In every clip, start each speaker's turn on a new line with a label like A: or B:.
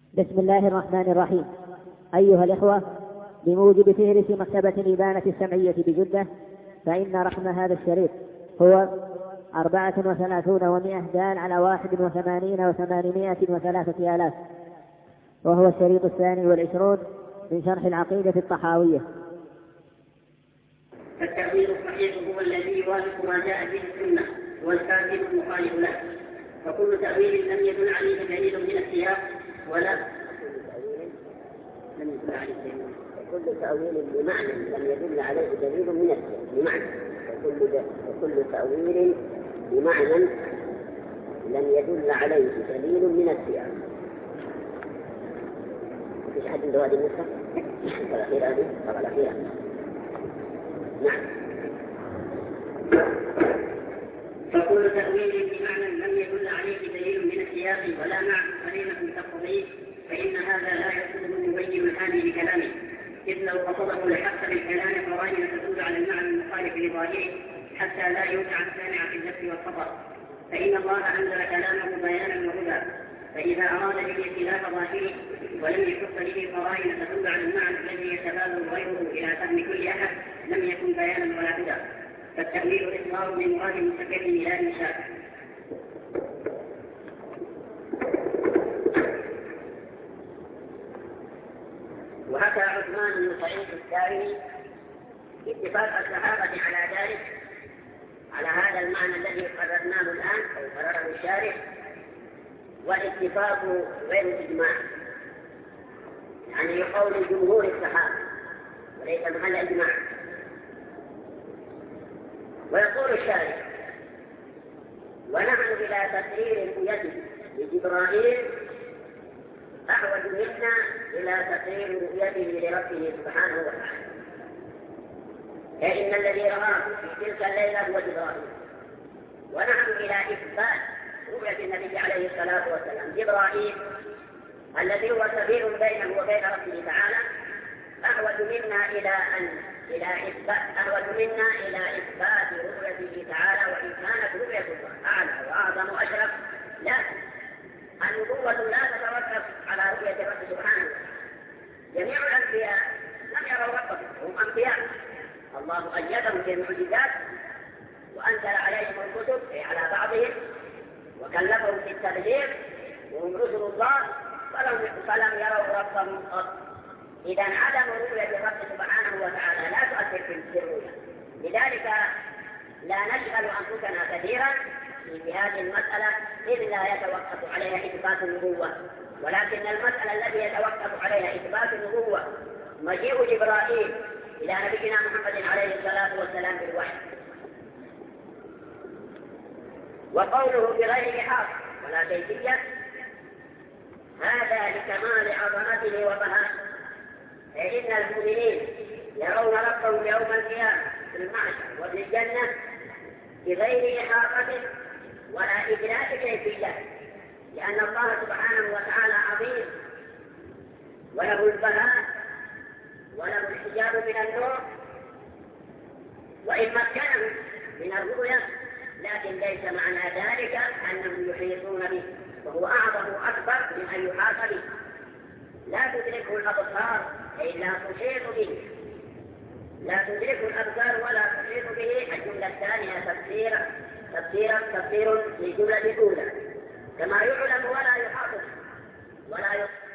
A: بسم الله الرحمن الرحيم. أيها الإخوة، بموجب فهرس مكتبة الإبانة السمعية بجدة، فإن رقم هذا الشريط هو 34 دال على 81 و803 آلاف، وهو الشريط 22 من شرح العقيدة الطحاوية.
B: التأويل الصحيح هو الذي يوافق ما جاء به السنة والكاذب المخالف له، فكل تأويل لم يدل عليه دليل من السياق
C: كل تأويل بمعنى لم يدل عليه دليل من السياق بمعنى وكل تأويل بمعنى لم يدل عليه دليل من السياق. مفيش أحد عنده هذه النسخة؟ الأخيرة هذه طبعا الأخيرة. نعم.
B: فكل تأويل بمعنى لم يدل عليه دليل من السياق ولا مع قرينة تقتضيه فإن هذا لا يقصده المبين الحالي بكلامه، إذ لو قصده لحق بالكلام قرائن تدل على المعنى المخالف لظاهره حتى لا يوقع السامع في النفس والخطأ، فإن الله أنزل كلامه بيانا وهدى، فإذا أراد به خلاف ظاهره ولم يحط به قرائن تدل على المعنى الذي يتبادر غيره إلى فهم كل أحد لم يكن بيانا ولا هدى، فالتأويل إصرار بمراد متكلم لا إنشاء.
C: وحكى عثمان بن سعيد الدارمي اتفاق الصحابة على ذلك، على هذا المعنى الذي قررناه الآن أو قرره الشارح، والاتفاق غير إجماع، يعني يقول جمهور الصحابة وليس محل إجماع. ويقول الشارح: ونحن إلى تقرير رؤيته لجبرائيل أحوج منا إلى تقرير رؤيته لربه سبحانه وتعالى، فإن الذي رآه في تلك الليلة هو جبرائيل، ونحن إلى إثبات رؤية النبي عليه الصلاة والسلام جبرائيل الذي هو سفير بينه وبين ربه تعالى أحوج منا إلى إثبات رؤيته تعالى، وإن كانت رؤية الله أعلى وأعظم وأشرف، لكن النبوة لا تتوقف على رؤية الرب سبحانه وتعالى. جميع الأنبياء لم يروا ربهم، هم أنبياء، الله أيدهم بالمعجزات وأنزل عليهم الكتب على بعضهم وكلفهم في التبليغ وهم رسل الله، فلم يروا ربهم قط. إذا عدم رؤية الرب سبحانه وتعالى لا تؤثر في الرؤية، لذلك لا نشغل أنفسنا كثيرا في هذه المسألة إذ لا يتوقف عليها إثبات النبوة، ولكن المسألة التي يتوقف عليها إثبات النبوة مجيء جبرائيل إلى نبينا محمد عليه الصلاة والسلام بالوحي، وقوله بغير حق ولا كيفية هذا لكمال عظمته وبهائه، فإن المؤمنين يرون ربهم يوم القيامة في المعشر وفي الجنة بغير إحاطة ولا إدراك كيفية، لأن الله سبحانه وتعالى عظيم وله البهاء وله الحجاب من النور، وإن مكنهم من الرؤية لكن ليس معنى ذلك أنهم يحيطون به، وهو أعظم وأكبر من أن يحاط به، لا تدركه الأبصار أي لا تحيط به، لا تدركه الأبصار ولا تحيط به. الجملة الثانية تفسير للجملة الأولى، كما يعلم ولا يحاط ولا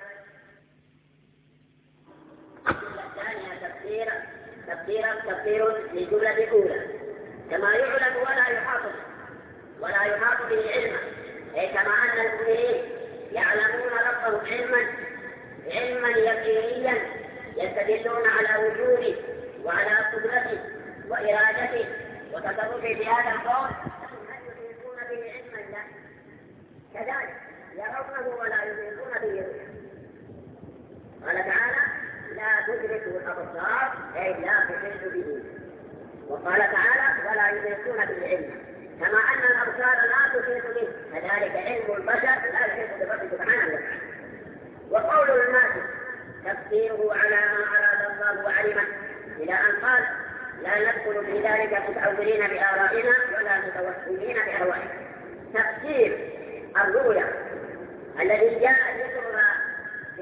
C: الجملة الثانية تفسير للجملة الأولى، كما يعلم ولا يحاط به علما، أي كما أن المؤمنين يعلمون ربهم علما يقينيا يستدلون على وجوده وعلى قدرته وإرادته وتصرفه في هذا القول، هل يحيطون به علما؟ لا، كذلك يرونه ولا يحيطون به. قال تعالى: لا تدركه الأبصار أي لا تحيط به، وقال تعالى: ولا يحيطون به علما، كما أن الأبصار لا تحيط به كذلك علم البشر لا يحيط بالرب سبحانه وتعالى. وقول الناس تفسيره على ما أراد الله وعلمه، إلى أن قال: لا ندخل في ذلك متأولين بآرائنا ولا متوسمين بأهوائنا. تفسير الرؤيا الذي جاء ذكرها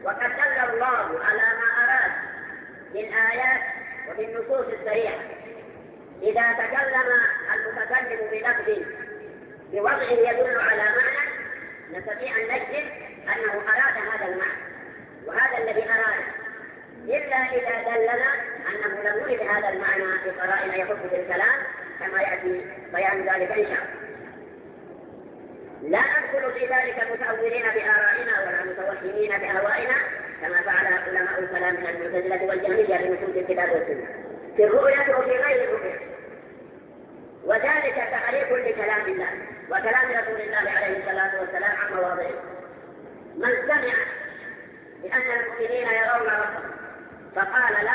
C: وقد دل الله على ما أراد بالآيات وبالنصوص الصريحة. إذا تكلم المتكلم بلفظ بوضع يدل على معنى نستطيع أن نجزم أنه أراد هذا المعنى وهذا الذي أراد، إلا إذا دلنا أنه لم يرد هذا المعنى بقرائن يخص بالكلام كما يأتي بيان ذلك إن شاء الله. لا ندخل في ذلك متأولين بآرائنا ولا متوهمين بأهوائنا كما فعل علماء الكلام من المعتزلة والجهمية بنصوص الكتاب والسنة في الرؤية وفي غير الرؤية، وذلك تعريف لكلام الله وكلام رسول الله عليه الصلاة والسلام عن مواضعه. من سمع بأن المؤمنين يرون ربهم فقال له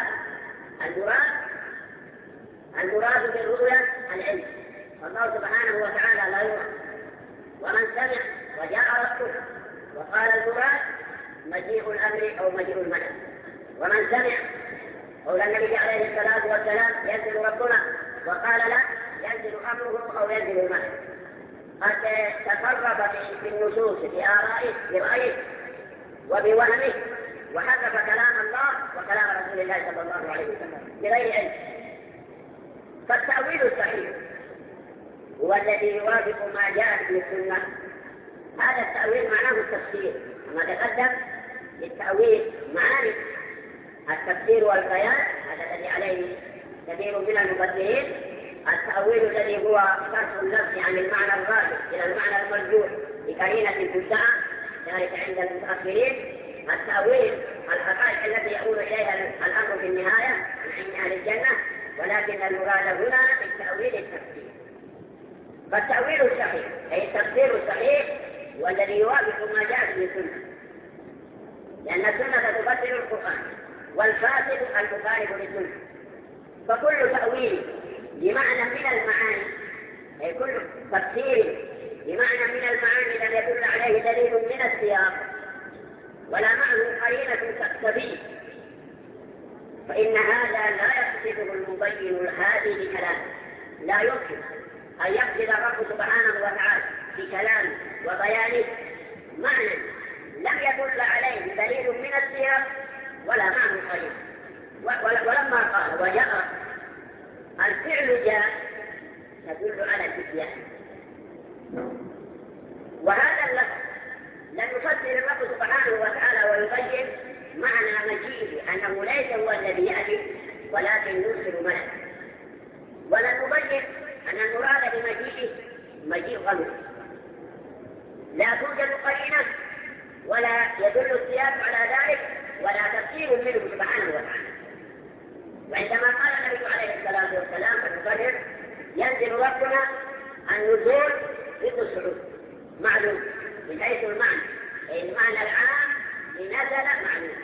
C: المراد بالرؤيا العلم، والله سبحانه وتعالى لا يرى. ومن سمع وجاء ربه وقال المراد مجيء الأمر أو مجيء الملك. ومن سمع قول النبي عليه الصلاة والسلام ينزل ربنا وقال لا ينزل أمره أو ينزل الملك، قد تصرف في النصوص بآرائه برأيه وبوهمه وحذف كلام الله وكلام رسول الله صلى الله عليه وسلم بغير علم. فالتأويل الصحيح هو الذي يوافق ما جاء في السنة. هذا التأويل معناه التفسير، كما تقدم للتأويل معاني التفسير والبيان، هذا الذي عليه كثير من المفسرين. التأويل الذي هو صرف اللفظ عن المعنى الراجح إلى المعنى المرجوح بقرينة تدعى، ذلك عند المتأخرين. التأويل الحقائق التي يؤول إليها الأمر في النهاية من أهل الجنة، ولكن المراد هنا بالتأويل التفسير. فالتأويل الصحيح أي التفسير الصحيح والذي يوافق ما جاء في السنة، لأن السنة تفسر القرآن والفاسد المخالف للسنة. فكل تأويل بمعنى من المعاني أي كل تفسير بمعنى من المعاني لم يدل عليه دليل من السياق ولا معه قرينة تقتضيه فإن هذا لا يقصده المبين الهادي بكلامه. لا يمكن أن يقصد الرب سبحانه وتعالى بكلامه وبيانه معنى لم يدل عليه دليل من السياق ولا معه قرينة. ولما قال وجاء الفعل جاء تدل على الاتيان، وهذا اللفظ لم يفسر الرب سبحانه وتعالى ويبين معنى مجيئه أنه ليس هو الذي يأتي ولكن يرسل ملك، ولن نبين أن المراد بمجيئه مجيء غمر. لا توجد قرينة ولا يدل السياق على ذلك ولا تفسير منه سبحانه وتعالى. وعندما قال النبي عليه الصلاة والسلام المفسر ينزل ربنا النزول ضد الصعود معلوم من حيث المعنى، أي المعنى العام لنزل معلوم،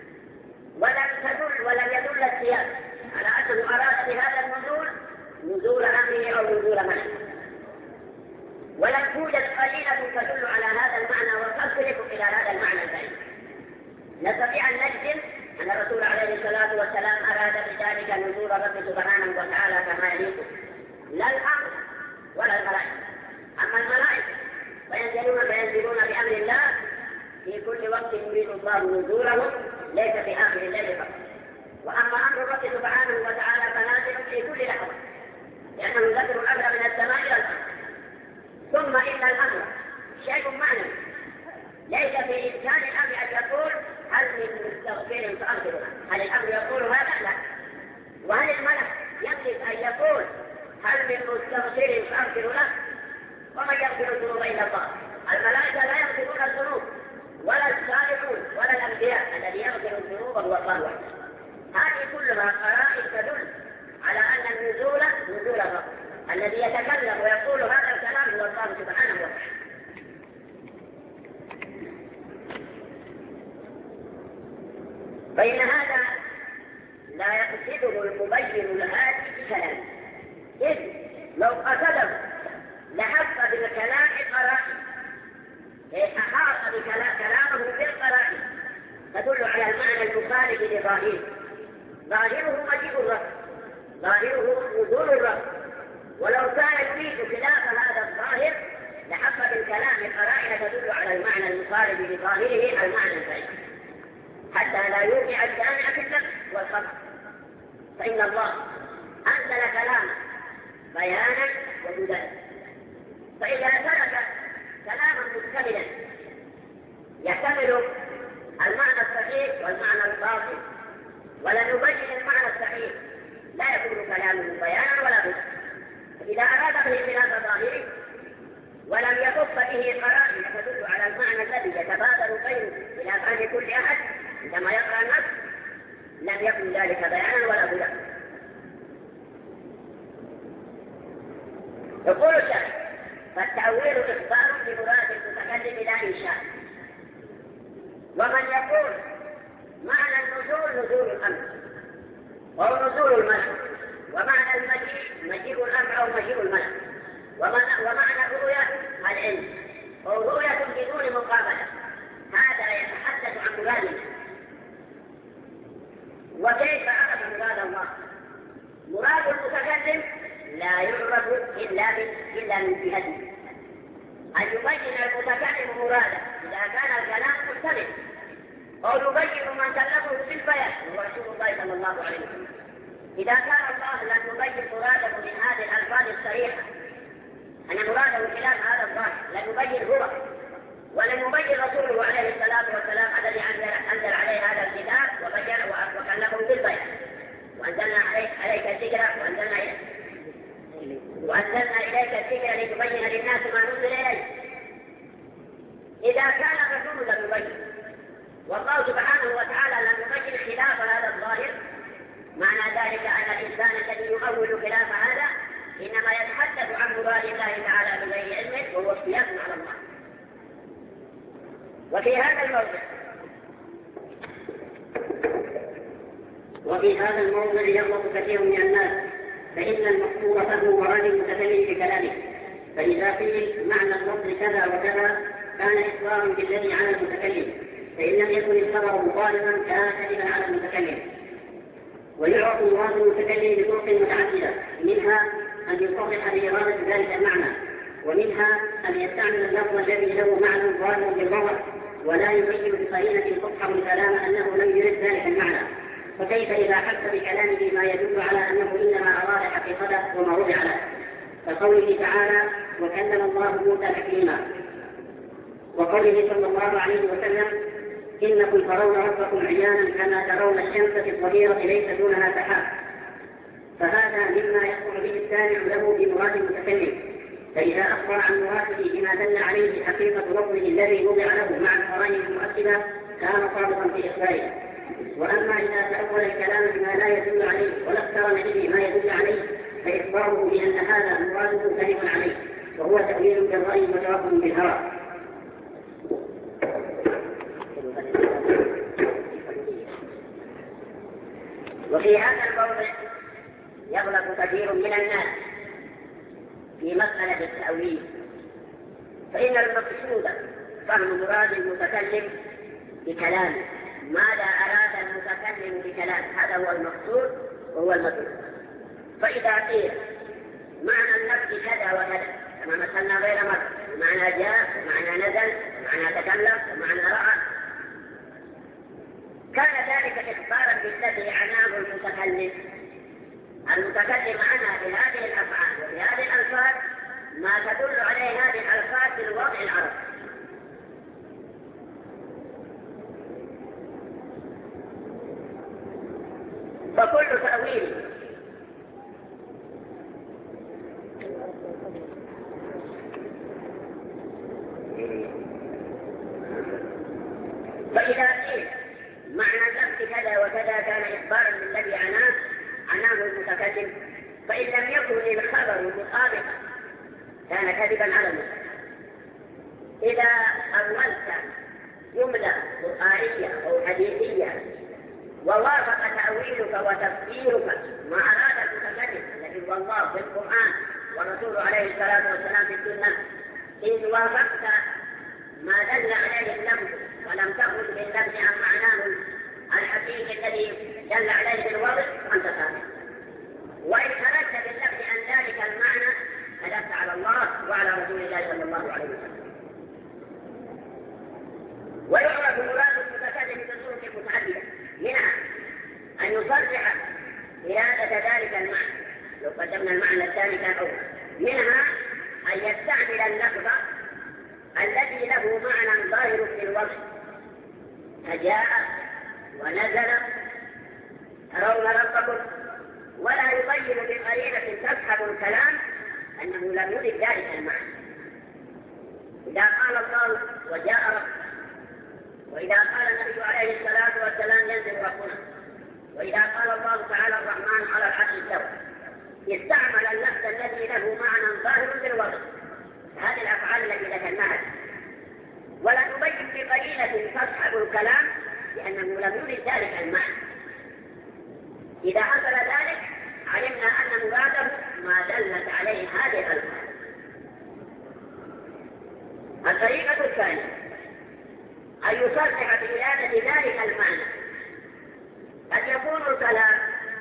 C: ولم يدل السياق على أنه أراد بهذا النزول نزول أمره أو نزول ملك، ولم توجد قرينة تدل على هذا المعنى وتصرف إلى هذا المعنى البعيد. نستطيع أن نجزم أن الرسول عليه الصلاة والسلام أراد بذلك نزول الرب سبحانه وتعالى كما يليق، لا الأمر ولا الملائكة. أما الملائكة فينزلون بأمر الله في كل وقت يريد الله نزولهم، ليس في آخر الليل فقط. وأما أمر الرب سبحانه وتعالى فنازل في كل لحظة، لأنه يذكر الأمر من السماء إلى الأرض. ثم إن الأمر شيء معنى، ليس في إمكان الأمر أن يقول هل من مستغفر فأغفر له، هل الأمر يقول هذا؟ لا. وهل الملك يملك أن يقول هل من مستغفر فأغفر له؟ ومن يغفر الذنوب إلا الله. الملائكة لا يغفرون الذنوب ولا الصالحون ولا الأنبياء، الذي يغفر الذنوب هو الله وحده. هذه كلها قرائن تدل على أن النزول نزول الرب، الذي يتكلم ويقول هذا الكلام هو الله سبحانه وتعالى. فإن هذا لا يقصده المبين الهادي بكلامه، إذ لو قصده لحق بالكلام قرائن، أحاط كلامه بالقرائن تدل على المعنى المخالف لظاهره. ظاهره مجيء الرب، ظاهره نزول الرب، ولو كان يريد خلاف هذا الظاهر لحق بالكلام قرائن تدل على المعنى المخالف لظاهره المعنى البعيد. حتى لا يوقع الجامع في النفس والخطأ، فإن الله أنزل كلاما بيانا وهدى، فإذا ترك كلاما مكتملا يحتمل المعنى الصحيح والمعنى الباطل ولم يبين المعنى الصحيح لا يكون كلامه بيانا ولا بد. إذا أراد به خلاف ظاهره ولم يخف به قرائن تدل على المعنى الذي يتبادر بينه إلى فهم كل أحد عندما يقرأ النص لم يكن ذلك بيانا ولا بد. يقول الشيخ: فالتأويل إخبار بمراد المتكلم لا إنشاء. ومن يقول معنى النزول نزول الأمر أو نزول الملك، ومعنى المجيء مجيء الأمر أو مجيء الملك، ومعنى الرؤيا العلم أو رؤية بدون مقابلة، هذا يتحدث عن مراده. وكيف عرف مراد الله؟ مراد المتكلم لا يعرف إلا من جهته، أن يبين المتكلم مراده إذا كان الكلام مستمر، أو يبين من كلمه بالبيان وهو رسول الله صلى الله عليه وسلم. إذا كان الله لم يبين مراده من هذه الألفاظ الصريحة أن مراده خلاف هذا الظاهر، لم يبين هو ولم يبين رسوله عليه الصلاة والسلام الذي أنزل عليه هذا الكتاب وكلمه بالبيان، وأنزلنا عليك الذكر وأنزلنا إليك الذكر لتبين للناس ما نزل إليه. إذا كان الرسول لم يبين والله سبحانه وتعالى لم يبين خلاف هذا الظاهر، معنى ذلك أن الإنسان الذي يؤول خلاف هذا إنما يتحدث عن مراد الله تعالى بغير علمه، وهو اختلاف على الله.
B: وفي هذا الموضع يغلط كثير من الناس، فإن المقصود فهم مراد المتكلم بكلامه، فإذا قيل معنى اللفظ كذا وكذا كان إخبارا بالذي على المتكلم، فإن لم يكن الخبر مطالبا كان كذبا على المتكلم. ويعرف مراد المتكلم بطرق متعددة، منها أن يصرح بإرادة ذلك المعنى، ومنها أن يستعمل اللفظ الذي له معنى ظاهر باللغة ولا يبين بقرينة تصحب الكلام أنه لم يرد ذلك المعنى. فكيف إذا حس بكلامه ما يدل على أنه إنما أراد حقيقته وما وضع له، كقوله تعالى: وكلم الله موسى تكليما، وقوله صلى الله عليه وسلم: إنكم ترون ربكم عيانا كما ترون الشمس في الظهيرة ليس دونها سحاب. فهذا مما يقول به السامع له بمراد المتكلم، فإذا أخبر عن مراده بما دل عليه حقيقة لفظه الذي وضع له مع القرائن المؤكدة كان صادقا في إخباره. وأما إذا تأول الكلام بما لا يدل عليه ولا اقترن به ما يدل عليه فإخباره بأن هذا مراده كذب عليه، وهو تأويل بالرأي وتوهم بالهوى.
C: وفي هذا الموضع يغلط كثير من الناس في مسألة التأويل، فإن المقصود فهم مراد المتكلم بكلامه، ماذا أراد المتكلم بكلامه، هذا هو المقصود وهو المطلوب. فإذا قيل معنى اللفظ كذا وكذا كما مثلنا غير مرة، معنى جاء ومعنى نزل ومعنى تكلم ومعنى رأى، كان ذلك إخبارا بالذي عناه المتكلم. المتكلم عنها بهذه الأفعال وبهذه الألفاظ ما تدل عليه هذه الألفاظ في الوضع العربي. فكل تأويل فإذا قيل معنى اللفظ كذا وكذا كان إخبارا بالذي عناه المتكلم، فإن لم يكن الخبر مطابقا كان كذبا على المتكلم. إذا أولت جملة قرآنية أو حديثية ووافق تأويلك وتفسيرك ما أراد المتكلم الذي هو الله في القرآن والرسول عليه الصلاة والسلام في السنة، إن وافقت ما دل عليه اللفظ ولم تخرج باللفظ عن معناه الحقيقي الذي دل عليه بالوضع فأنت صادق. وإن خرجت باللفظ عن ذلك المعنى كذبت على الله وعلى رسول الله صلى الله عليه وسلم. ويعرف مراد المتكلم بطرق متعددة، أن المعنى الثاني كان أولى. منها أن يستعمل اللفظ الذي له معنى ظاهر في الوصف، فجاء ونزل ترون ربكم، ولا يبين بقرينة تسحب الكلام أنه لم يرد ذلك المعنى. إذا قال الله وجاء ربك، وإذا قال النبي عليه الصلاة والسلام ينزل ربنا، وإذا قال الله تعالى الرحمن على العرش استوى، استعمل اللفظ الذي له معنى ظاهر بالوصف، هذه الأفعال التي ذكرناها، ولا نبين بقرينة تصحب الكلام لأنه لم يرد ذلك المعنى. إذا حصل ذلك علمنا أن مراده ما دلت عليه هذه الألفاظ. الطريقة الثانية أن يصرح بإرادة ذلك المعنى. قد يكون الكلام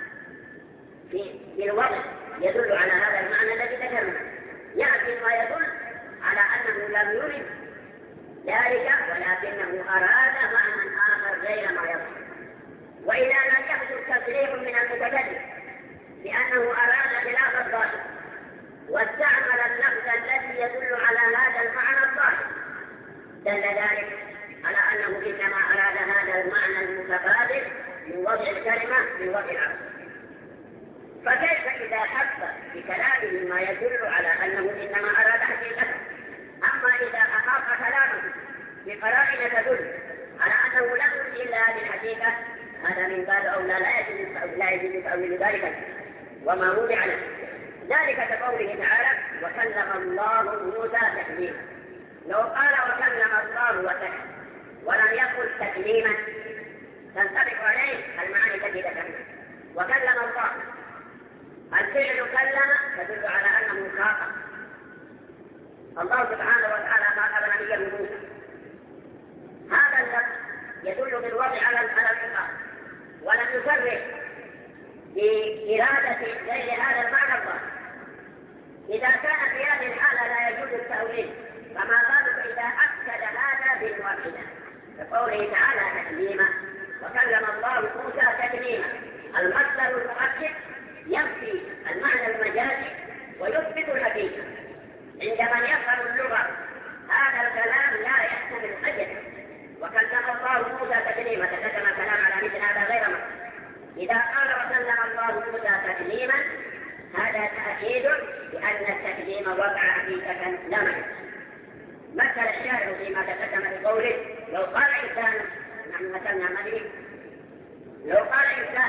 C: في الوضع يدل على هذا المعنى الذي ذكرنا، يأتي ما يدل على أنه لم يرد ذلك ولكنه أراد معنى آخر غير ما يصح. وإذا لم يحدث تصريح من المتكلم بأنه أراد خلاف الظاهر واستعمل اللفظ الذي يدل على هذا المعنى الظاهر، دل ذلك على أنه إنما أراد هذا المعنى المتبادل من وضع الكلمة في وضع العرض. فكيف إذا حس بكلامه ما يدل على أنه إنما أراد حقيقته؟ أما إذا أحاط كلامه بقرائن تدل على أنه لم يرد إلا هذه الحقيقة، هذا من باب أولى لا يجوز تأويل ذلك وما وضع له. ذلك كقوله تعالى وكلم الله موسى تكليما. لو قال وكلم الله وتكلم ولم يقل تكليما تنطبق عليه المعاني التي ذكرنا. وكلم الله، الفعل كلم تدل على أنه خاطب. الله سبحانه وتعالى خاطب نبيه موسى، هذا اللفظ يدل بالوضع على الخطاب، ولم يصرح بإرادة غير هذا المعنى الظاهر. إذا كان في هذه الحالة لا يجوز التأويل، فما بالك إذا أكد هذا بالواحدة كقوله تعالى تكليما وكلم الله موسى تكليما. المصدر المؤكد ينفي المعنى المجازي ويثبت الحقيقة. عندما يفهم اللغة هذا الكلام لا يحتمل أجل. وكلم الله موسى تكليما تقدم الكلام على مثل هذا غير مصدر. إذا قال وكلم الله موسى تكليما هذا تأكيد بأن التكليم وقع حقيقة لا مجاز. مثل الشارع فيما تقدم بقوله لو قال إنسان، نحن مثلنا مدري، لو قال إنسان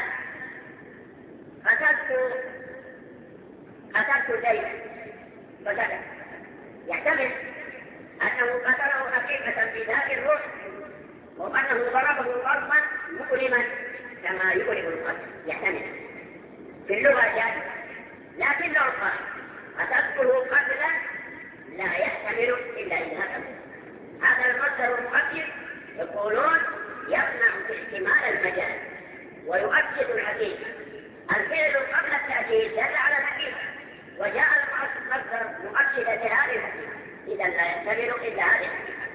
C: قتلت زيدا فسكت، يحتمل أنه قتله حقيقة في ذات الروح وأنه ضربه ضربا مؤلما كما يؤلم القتل، يحتمل في اللغة جائزة. لكن لو قال قتلته قتلا لا يحتمل إلا إذا قتل. هذا المصدر المؤكد يقولون يمنع احتمال المجاز ويؤكد الحقيقة. الفعل قبل التأكيد دل على الحقيقة، وجاء المصدر مؤكدا لهذه الحقيقة، إذا لا يحتمل إلا هذه الحقيقة.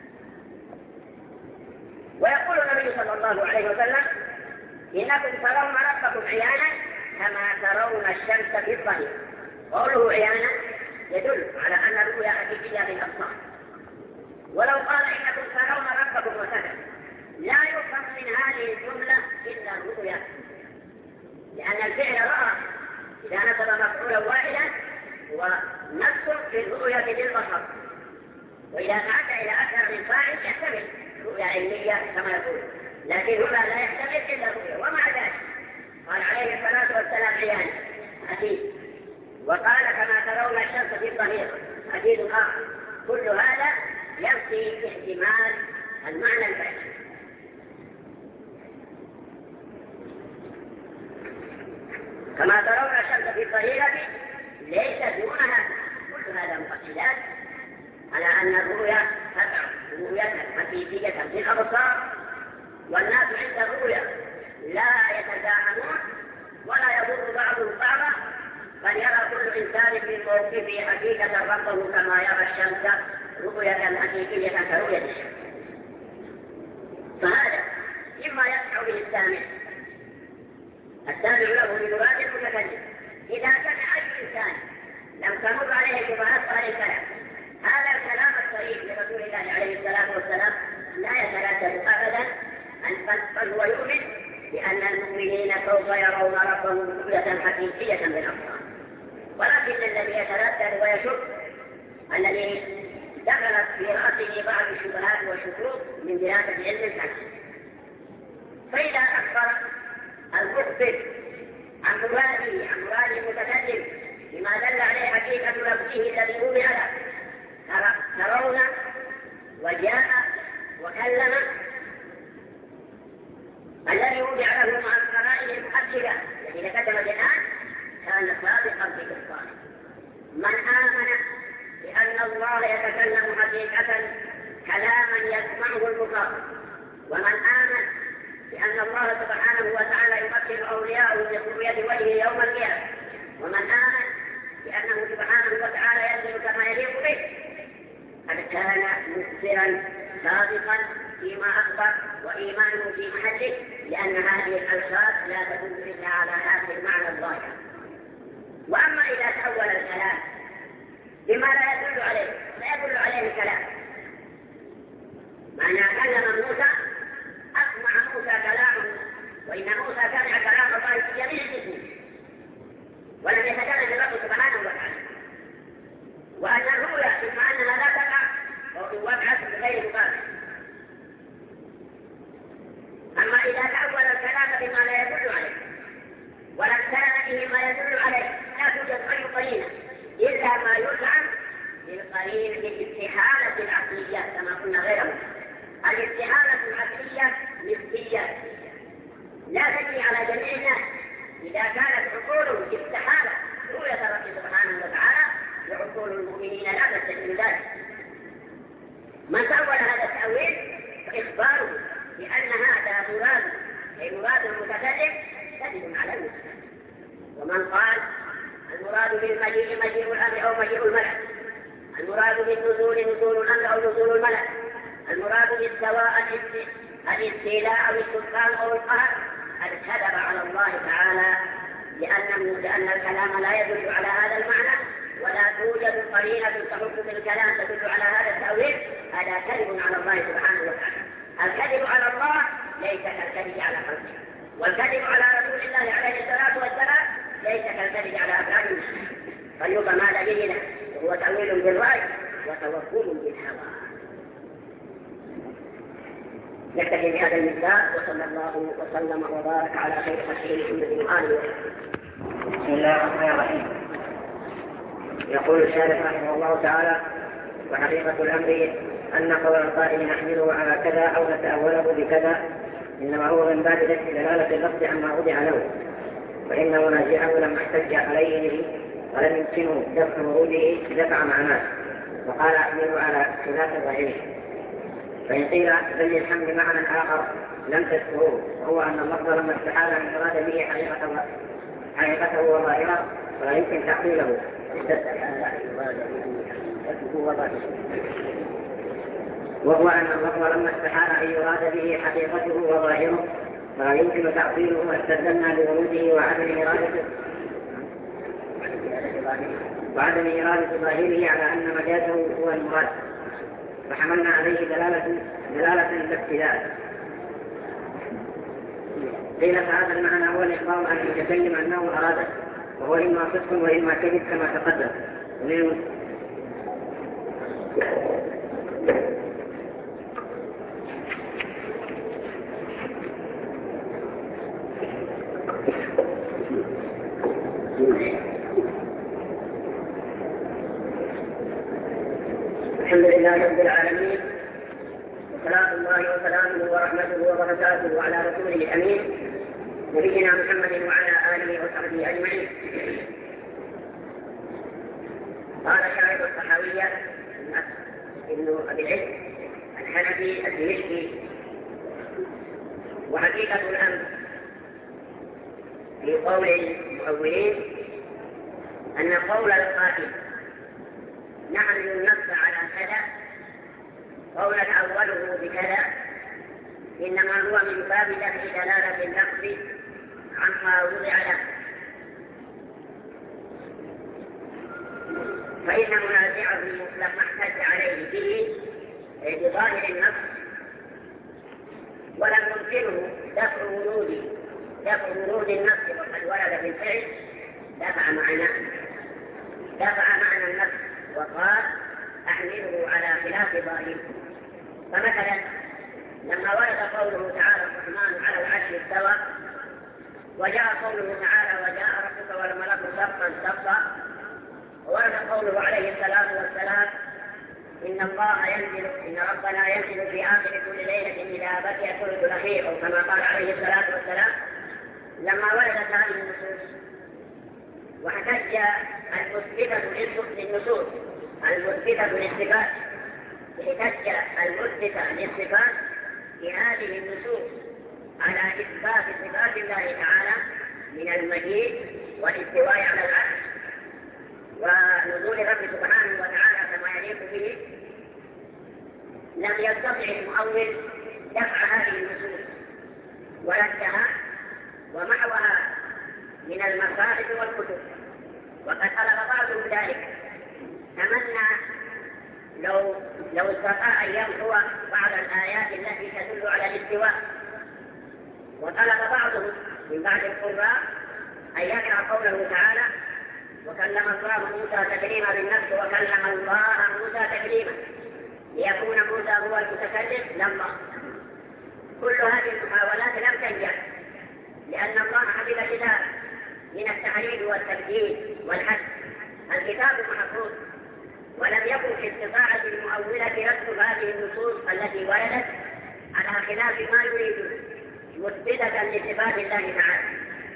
C: ويقول النبي صلى الله عليه وسلم إنكم ترون ربكم عيانا كما ترون الشمس في الظهيرة. قوله عيانا يدل على أن الرؤيا حقيقية بالأبصار. ولو قال إنكم ترون ربكم وسكت لا يفهم من هذه الجملة إلا الرؤيا، لأن الفعل رأى إذا نصب مفعولا واحدا ونفس في الرؤيا بالبصر، وإذا تعدى إلى أكثر من فاعل يحتمل رؤيا علمية كما يقول، لكن هنا لا يحتمل إلا الرؤيا. ومع ذلك قال عليه الصلاة والسلام عيانا أكيد، وقال كما ترون الشمس في الظهيرة أكيد آخر. كل هذا ينفي احتمال المعنى الفعلي. كما ترون الشمس في الظهيرة ليس دونها. كل هذا مؤكدات على أن الرؤيا تقع رؤية حقيقية في الأبصار، والناس عند الرؤيا لا يتزاحمون ولا يضر بعضهم بعضا، بل يرى كل إنسان في موقفه حقيقة ربه كما يرى الشمس رؤية حقيقية كرؤية الشمس. فهذا إما يسمع به السامع له لمراد المتكلم. إذا كان أي يجب أسفل الكلام. هذا الكلام الصريح لرسول الله عليه الصلاة والسلام لا يتردد أبدا، بل هو يؤمن بأن المؤمنين سوف يرون ربهم رؤية حقيقية بالأبصار. ولكن الذي يتردد ويشك الذي دخلت في رأسه بعض الشبهات والشكوك من دراسة علم الفلك. فإذا أخبر المخبر عن مراد المتكلم بما دل عليه حقيقة نفسه الذي أومئ له، ترون وجاء وكلم الذي وضع له مع القرائن المؤكدة التي كتبت الآن كان صادقا في إخباره. من آمن بأن الله يتكلم حقيقة كلاما يسمعه المخاطب، ومن آمن بأن الله سبحانه وتعالى يمكن أولياءه برؤية وجهه يوم القيامة، ومن آمن بأنه سبحانه وتعالى ينزل كما يليق به، قد كان مخبرا صادقا فيما أخبر وإيمانه في محله، لأن هذه الألفاظ لا تدل إلا على هذا المعنى الظاهر. وأما إذا تأول الكلام بما لا يدل عليه الكلام، معنى كلم موسى أسمع موسى كلامه، وإن موسى سمع كلام الله في جميع الجسم ولم يتكلم بالرب سبحانه وتعالى، وأن الرؤيا ثم أنها لا تقع ووقعت بغير مباشر. أما إذا تأول الكلام بما لا يدل عليه ولم كان به ما يدل عليه، لا توجد أي قرينة إلا ما يزعم للقرين بالاستحالة العقلية كما قلنا غيره. الاستحالة العقلية نسبية لا تجري على جميع الناس. إذا كانت عقولهم استحالة رؤية الرب سبحانه وتعالى، وعقول المؤمنين لا تستحيل ذلك. من تأول هذا التأويل فإخباره بأن هذا مراد المتكلم كذب على المتكلم. ومن قال المراد بالمجيء مجيء الأمر أو مجيء الملك، المراد بالنزول نزول الأمر أو نزول الملك، المراد بالسواء الاستيلاء أو السلطان أو القهر، قد كذب على الله تعالى، لأن الكلام لا يدل على هذا المعنى، ولا توجد قرينة تحط بالكلام تدل على هذا التأويل. هذا كذب على الله سبحانه وتعالى. الكذب على الله ليس كالكذب على خلقه، والكذب على رسول الله عليه الصلاة والسلام ليس كالكذب على أفعال المسلمين. فليبقى ما لدينا وهو تأويل بالرأي وتوكل بالهوى. نكتفي بهذا المثال، وصلى الله وسلم وبارك على خير خلقه محمد وآله وصحبه.
B: بسم الله الرحمن الرحيم. يقول الشارح رحمه الله تعالى: وحقيقة الأمر أن قول القائل نحمله على كذا أو نتأوله بكذا إنما هو من باب دفع دلالة اللفظ عما وضع له، وإن منازعه لما احتج عليه به ولم يمكنه دفع وروده دفع معناه، وقال أحمله على خلاف ظاهره. فإن قيل بل الحمل معنى آخر لم تذكروه، وهو أن اللفظ لما استحال أن يراد به حقيقته وظاهره ولا يمكن تعطيله، وهو أن اللفظ لما استحال أن يراد به حقيقته وظاهره فلا يمكن تعطيله، واستدلنا بوروده وعدم إرادة ظاهره على أن مجازه هو المراد، فحملنا عليه دلالة الابتداء. قيل فهذا المعنى هو الإخبار عن المتكلم أنه أراده، وهو إما صدق وإما كذب كما تقدم. الحمد لله رب العالمين، وصلاة الله وسلامه ورحمته وبركاته على رسوله الأمين نبينا محمد وعلى آله وصحبه أجمعين. قال شاعر الصحاوية ابن أبي العز الحنفي الدمشقي: وحقيقة الأمر في قول المؤولين أن قول القائل نحمل النص على كذا قولا أوله بكذا إنما هو من باب دفع دلالة اللفظ عما وضع له.
C: فإن منازعه لما احتج عليه به بظاهر النص ولم يمكنه دفع ورود النص وقد ورد بالفعل دفع معنى النص وقال أحمله على خلاف ظاهره. فمثلا لما ورد قوله تعالى الرحمن على العرش استوى، وجاء قوله تعالى وجاء ربك والملك صفا صفا، ورد قوله عليه الصلاة والسلام إن ربنا ينزل في آخر كل ليلة إذا بكي ثلث الأخير، أو كما قال عليه الصلاة والسلام. لما وردت هذه النصوص واحتج المثبتة للصفات في هذه النصوص على إثبات صفات الله تعالى من المجيد والاستواء على العرش ونزول الرب سبحانه وتعالى كما يليق به، لم يستطع المؤول دفع هذه النصوص وردها ومحوها من المصائب والكتب. وقد طلب بعضهم ذلك، تمنى لو استطاع أن يمحو بعض الآيات التي تدل على الاستواء. وطلب بعضهم من بعض القراء أن يقرأ قوله تعالى وكلم الله موسى تكليما بالنفس وكلم الله موسى تكليما، ليكون موسى هو المتكلم لما. كل هذه المحاولات لم تنجح، لأن الله حفظ الكتاب من التحريف والتبديل والحد. الكتاب محفوظ، ولم يكن في استطاعة المؤولة رد هذه النصوص التي وردت على خلاف ما يريدون مثبتة لصفات الله تعالى.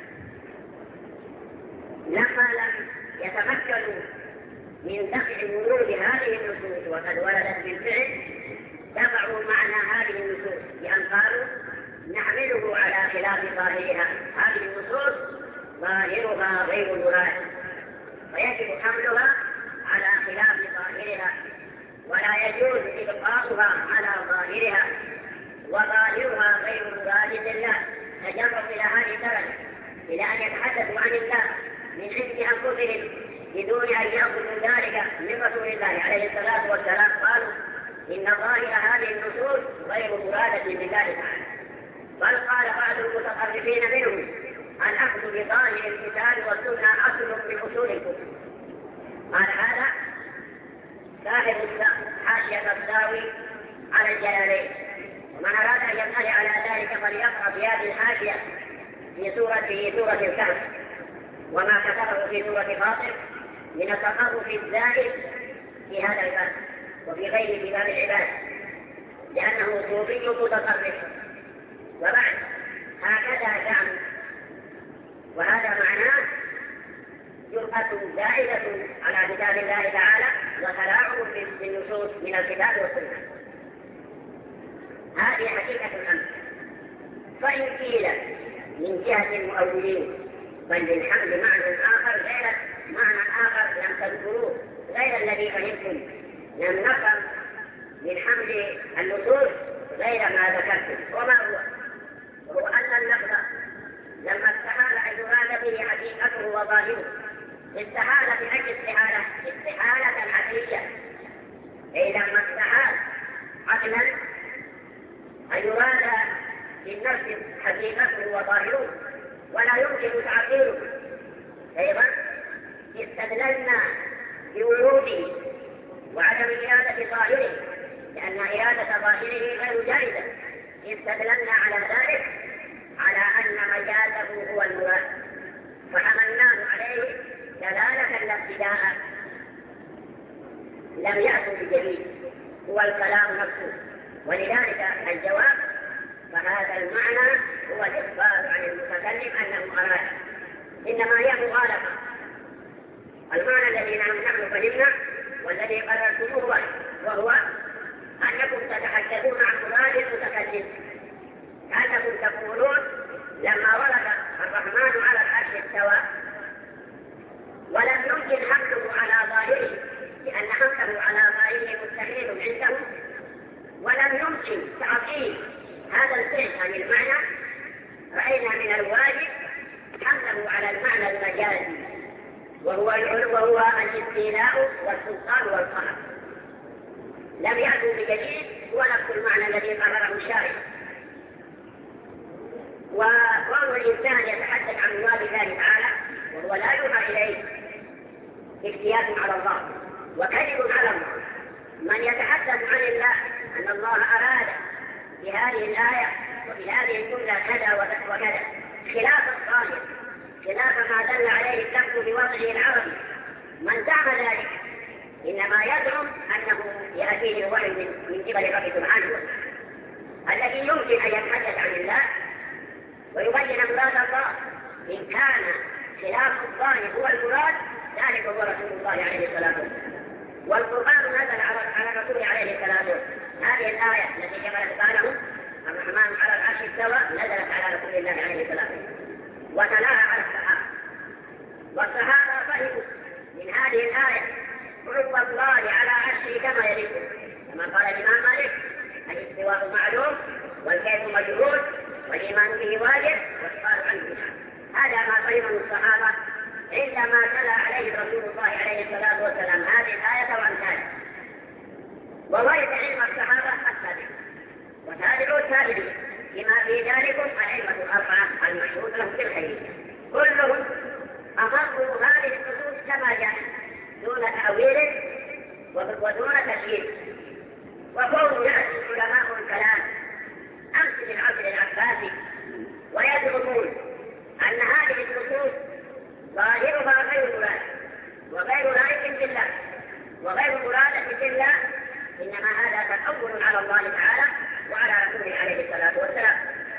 C: لما لم يتمكنوا من دفع ورود هذه النصوص وقد وردت بالفعل، دفعوا معنى هذه النصوص بأن قالوا نحمله على خلاف ظاهرها. هذه النصوص ظاهرها غير مراد، فيجب حملها على خلاف ظاهرها، ولا يجوز إبقاؤها على ظاهرها، وظاهرها غير مراد لله. تجرب إلى هذه الدرجة، إلى أن يتحدثوا عن الله من عند أنفسهم بدون أن يأخذوا ذلك من رسول الله عليه الصلاة والسلام. قالوا إن ظاهر هذه النصوص غير مرادة لله تعالى. بل قال بعض المتطرفين منهم الأخذ بظاهر الكتاب والسنة أصل من أصول الكفر. قال هذا صاحب حاشية الساوي على الجلالين، ومن أراد أن يطلع على ذلك فليقرأ في هذه الحاشية في سورة الكهف وما كتبه في سورة فاطر من التطرف الزائد في هذا الباب وفي غيره في باب العباد، لأنه صوفي متطرف. وبعد هكذا زعم، وهذا معناه جرأة زائدة على كتاب الله تعالى وتلاعب بالنصوص من الكتاب والسنة. هذه حقيقة الأمر. فإن قيل من جهة المؤولين بل للحمل معنى آخر لم تذكروه غير الذي فهمتم، لم نفهم من حمل النصوص غير ما ذكرتم. وما هو أن اللفظ لما استحال أن يراد به حقيقته وظاهره استحال بأجل استحالة العقلية. أي لما استحال عقلا أن يراد بالنفس حقيقته وظاهره ولا يمكن تعقيله، أيضا استدللنا بوروده وعدم إرادة ظاهره، لأن إرادة ظاهره غير جائزة. استدللنا على ذلك على أن مجازه هو المراد، فحملناه عليه دلالة لا ابتداء. لم يأتوا بجديد، هو الكلام نفسه. ولذلك الجواب فهذا المعنى هو الإخبار عن المتكلم أنه أراد، إنما هي مغالطة. المعنى الذي نحن فهمنا والذي قررتموه وهو أنكم تتحدثون عن مراد المتكلم، أنكم تقولون لما ورد الرحمن على العرش استوى ولم يمكن حمله على ظاهره، لأن حمله على ظاهره مستحيل عندهم، ولم يمكن تعطيل هذا الفعل عن المعنى. رأينا من الواجب حمله على المعنى المجازي، وهو الاستيلاء والسلطان والقهر. لم يأتوا بجديد ونفس المعنى الذي قرره الشارع. وكون الإنسان يتحدث عن مراد الله تعالى وهو لا يوحى إليه افتيات على الله وكذب على الله. من يتحدث عن الله أن الله أراد بهذه الآية وفي هذه الجملة كذا وكذا خلاف الظاهر، خلاف ما دل عليه اللفظ بوضعه العربي، من زعم ذلك إنما يزعم أنه يأتيه الوحي من قبل رب سبحانه وتعالى الذي يمكن أن يتحدث عن الله ويبين مراد الله. إن كان خلاف الظاهر هو المراد ذلك هو رسول الله عليه الصلاة والسلام. والقرآن نزل على الرسول عليه الصلاة والسلام. هذه الآية التي جملت قاله الرحمن على العرش استوى نزلت على رسول الله عليه الصلاة والسلام وتلاها على الصحابة، والصحابة فهموا من هذه الآية علو الله على عرشه كما يليق، كما قال الإمام مالك الاستواء معلوم والكيف مجهول والإيمان به واجب والسؤال عنه بدعة. هذا ما فهمه الصحابة عندما تلا عليه رسول الله عليه الصلاة والسلام هذه الآية وأمثالها. وورث علم الصحابة السابقين وتابعوا التابعين بما في ذلكم الأئمة الأربعة المشهود لهم بالخير، كلهم أمروا هذه النصوص كما جاءت دون تأويل ودون تشكيل. وقوم يأتي علماء الكلام أمس من عصر العباسي ويزعمون أن هذه النصوص ظاهرها غير مراد وغير لائق بالله وغير مرادة بالله، إنما هذا تأول على الله تعالى وعلى رسوله عليه الصلاة والسلام.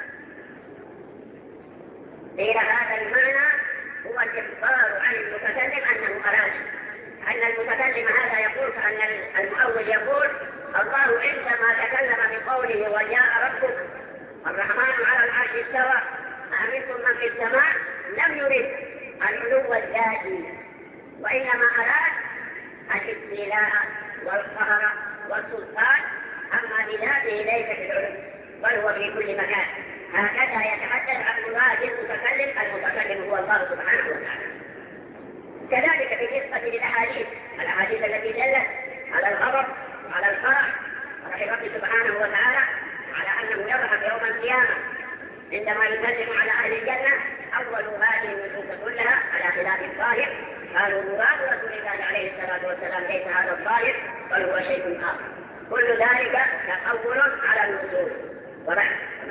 C: قيل هذا المعنى هو الإخبار عن المتكلم أنه أراد، أن المتكلم هذا يقول كأن المؤول يقول الله عندما تكلم بقوله وجاء ربك الرحمن على العرش استوى أأمنتم من في السماء لم يرد العلو الذاتي وإنما أراد الاستيلاء والقهر والسلطان، أما بذاته ليس في العلو بل هو في كل مكان. هكذا يتحدث عن مراد المتكلم هو الله سبحانه وتعالى. كذلك في قصة الأحاديث التي دلت على الغضب على الفرح على رب سبحانه وتعالى على أنه يضحك يوم القيامة عندما يسلم على أهل الجنة. أول هذه النصوص كلها على خلاف الظاهر قالوا مراد رسول الله عليه الصلاة والسلام ليس هذا الظاهر بل هو شيء آخر. كل ذلك تأول على النصوص. وبعد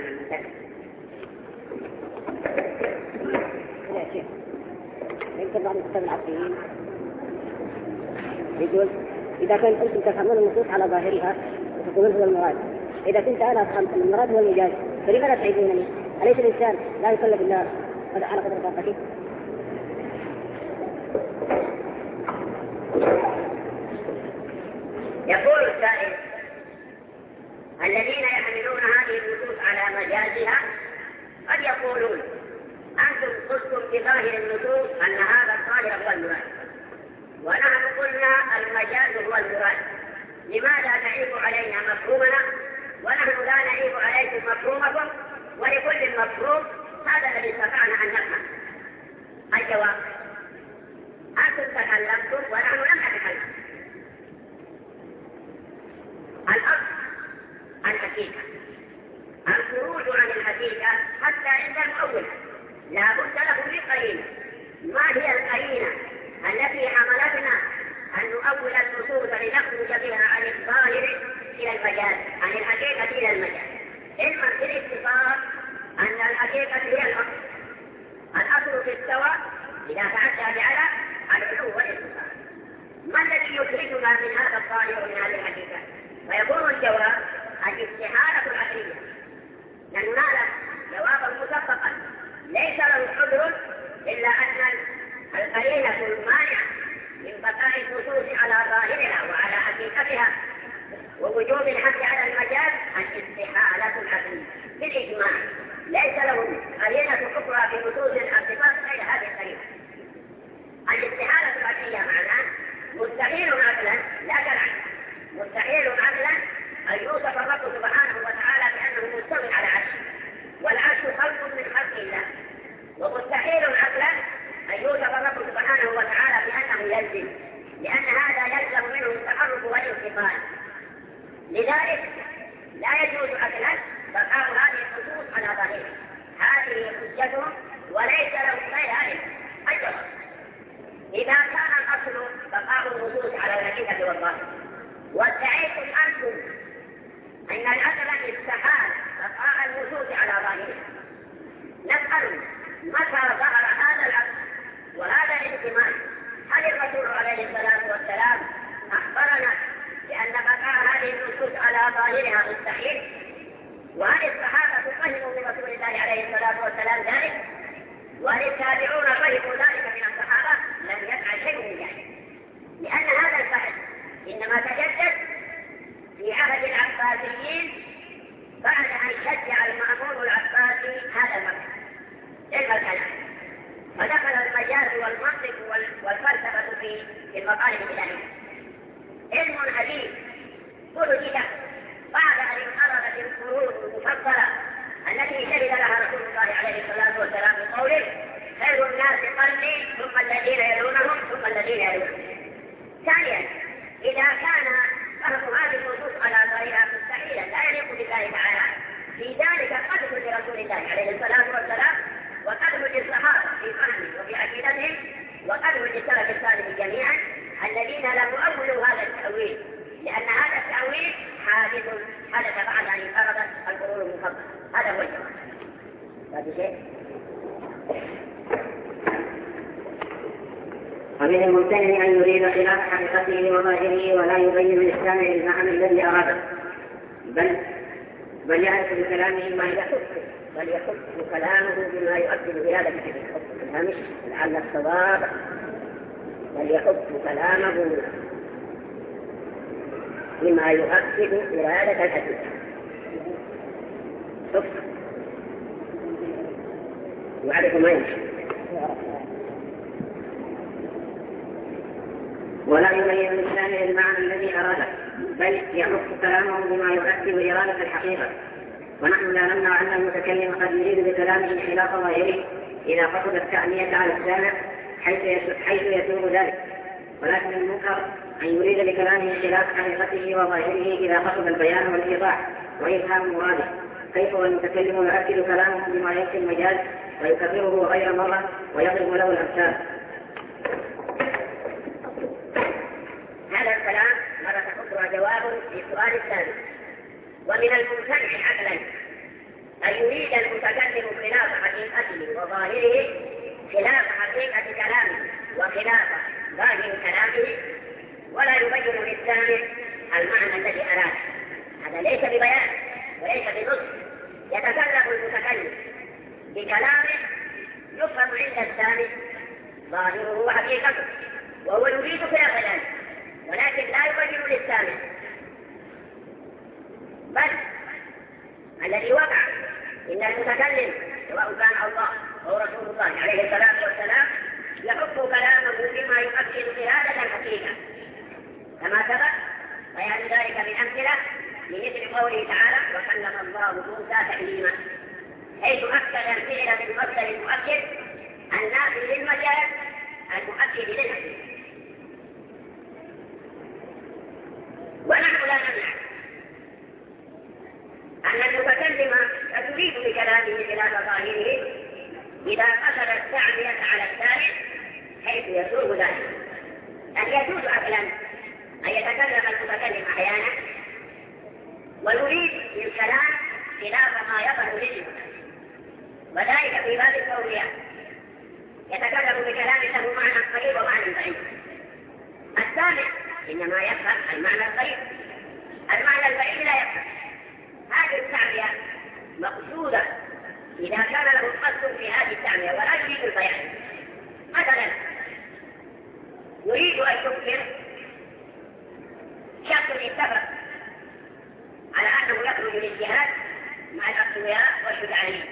A: يمكن بعض الكتاب العقليين يقول إذا كنت أنتم تفهمون النصوص على ظاهرها وتقولون هو المراد، إذا كنت أنا أفهم المراد هو المجاز فلماذا تعيبونني؟ أليس الإنسان لا يكلف إلا على قدر طاقته؟
C: يقول السائل الذين يحملون هذه النصوص على مجازها قد يقولون أنتم قلتم بظاهر النصوص أن هذا الظاهر هو المراد ونحن قلنا المجاز هو المراد، لماذا تعيب علينا مفهومنا ونحن لا نعيب عليكم مفهومكم ولكل مفهوم هذا الذي استطعنا أن نفهم؟ الجواب أنتم تكلمتم ونحن لم نتكلم. الأصل الحقيقة، الخروج عن الحقيقة حتى عند المؤول لا بد له من قرينة. ما هي القرينة التي حملتنا أن نؤول النصوص لنخرج بها عن الظاهر إلى المجاز، عن الحقيقة إلى المجاز؟ علما بالاختصار أن الحقيقة هي الأصل. الأصل في السواء إذا تعدى على العلو والاختصار. ما الذي يخرجنا من هذا الظاهر ومن هذه الحقيقة؟ فيكون الجواب الاستحالة العقلية، لأننا نعلم جوابا مسبقا ليس له عذر إلا أن القرينة المانعة من بقاء النصوص على ظاهرها وعلى حقيقتها ووجوب الحق على المجاز الاستحالة العقلية بالإجماع. ليس له قرينة أخرى في نصوص الصفات غير هذه القرينة. الاستحالة العقلية معناه مستحيل عقلا لا شرعا، مستحيل عقلا أن يوصف الرب سبحانه وتعالى بأنه مستوٍ على عرشه والعرش خلق من خلق الله، ومستحيل عقلا أن يوصف الرب سبحانه وتعالى بأنه أنه يلزم، لأن هذا يلزم منه التحرك والانتقال. لذلك لا يجوز أصلا بقاء هذه النصوص على ظاهرها، هذه حجتهم وليس لهم غير هذه أجر. إذا كان الأصل بقاء النصوص على الحقيقة والظاهر، وادعيتم أنتم أن الأصل استحال بقاء النصوص على ظاهرها، نسأل متى ظهر هذا الأصل وهذا الاهتمام؟ هل الرسول عليه الصلاة والسلام أخبرنا بأن بقاء هذه النصوص على ظاهرها مستحيل؟ وهل الصحابة فهموا من رسول الله عليه الصلاة والسلام ذلك؟ وهل التابعون فهموا ذلك من الصحابة؟ لم يفعل شيء من ذلك، لأن هذا الفهم إنما تجدد في عهد العباسيين بعد أن شجع المأمون العباسي هذا المذهب علم الكلام، فدخل المجاز والمنطق والفلسفة في المطالب الإلهية. علم حديث وجد بعد أن انقرضت القرون المفضلة التي شهد لها رسول الله عليه الصلاة والسلام بقوله: خير الناس قرني ثم الذين يلونهم ثم الذين يلونهم. ثانيا، إذا كان فهم هذه النصوص على ظاهرها مستحيلا لا يليق بالله تعالى، في ذلك قدح لرسول الله عليه الصلاة والسلام وقدح للصحابة في فهمه وفي عقيدتهم وقدح للسلف الصالح جميعا الذين لم يؤولوا هذا التأويل، لأن هذا التأويل حدث بعد أن انقرضت القرون المفضلة. هذا هو الجواب. هذا شيء.
B: ومن الممتنع أن يريد خلاف حقيقته وظاهره ولا يبين للسامع المعنى الذي أراده، بل يعرف بكلامه ما يخص كلامه بما يؤكد بهذا الهامش لعل الصواب، بل يخص كلامه بما يؤكد إرادة الحديث. يعرف ما يمشي ولا يبين للسامع المعنى الذي أراده، بل يخص كلامه بما يؤكد إرادة الحقيقة. ونحن لا نمنع أن المتكلم قد يريد بكلامه خلاف ظاهره إذا قصد التعمية على السامع حيث يسوغ ذلك، ولكن المنكر أن يريد بكلامه خلاف حقيقته وظاهره إذا قصد البيان والإيضاح وإفهام مراده، كيف والمتكلم يؤكد كلامه بما يكفي المجاز ويكرره غير مرة ويضرب له الأمثال.
C: هذا الكلام مرة أخرى جواب للسؤال الثاني. ومن الممتنع عقلا أن يريد المتكلم خلاف حقيقته وظاهره خلاف حقيقة كلامه وخلاف ظاهر كلامه ولا يبين للسامع المعنى الذي أراده. هذا ليس ببيان وليس بنص. يتكلم المتكلم بكلامه يفهم عند السامع ظاهره وحقيقته وهو يريد خلاف ذلك، ولكن لا يبين للسامع. بل الذي وقع إن المتكلم سواء كان الله أو رسول الله عليه الصلاة والسلام يحط كلامه بما يؤكد إرادة الحقيقة، كما سبق بيان ذلك من أمثلة لمثل قوله تعالى: وكلم الله موسى تكليما، حيث أكد الفعل بالمصدر المؤكد النافي للمجاز المؤكد للحقيقة. ونحن لا نمنع أن المتكلم يريد بكلامه خلاف ظاهره إذا قصد التعمية على السامع حيث يسوغ ذلك. أن يجوز عقلا أن يتكلم المتكلم أحيانا ويريد بالكلام خلاف ما يظهر للمتكلم، وذلك في باب التورية يتكلم بكلام له معنى قريب ومعنى بعيد. السامع إنما يفهم المعنى القريب، المعنى البعيد لا يفهم. هذه التعمية مقصودة إذا كان له قصد في هذه التعمية ولا يريد البيان. مثلا يريد أن يخبر شخص اتفق على أنه يخرج للجهاد مع الأقوياء والشجعانين،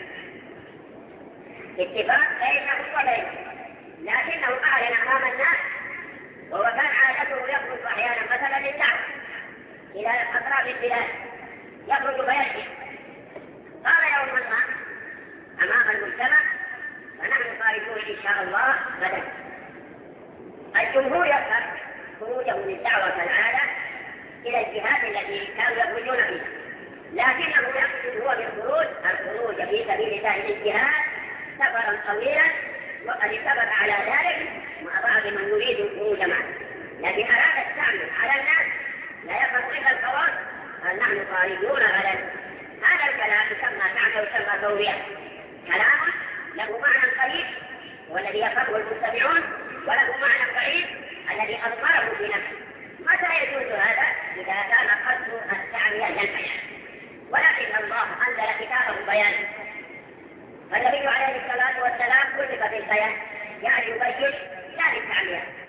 C: اتفاق بينه وبينه، لكنه أعلن أمام الناس وهو كان عادته يخرج أحيانا مثلا للدعوة إلى أطراف البلاد، يخرج بيده. قال يوما ما أمام المجتمع: فنحن خارجون إن شاء الله غدا. الجمهور يفهم خروجه من الدعوة كالعادة إلى الجهاد التي كانوا يخرجون فيها، لكنه يقصد هو بالخروج الخروج في سبيل الله للجهاد سفرا طويلا، وقد اتفق على ذلك مع بعض من يريد الخروج معه، لكن أراد التعمل على الناس لا يفهم إلا الخواص قال نحن خارجون غدا. هذا الكلام يسمى معنى ويسمى توبيخ، كلام له معنى قريب والذي يفهمه المستمعون، وله معنى بعيد الذي أضمره في نفسه. متى يجوز هذا؟ إذا كان قصد التعمية للبيان، ولكن الله أنزل كتابه بيانا، فالنبي عليه الصلاة والسلام كلف بالبيان، يعني يبين لا للتعمية.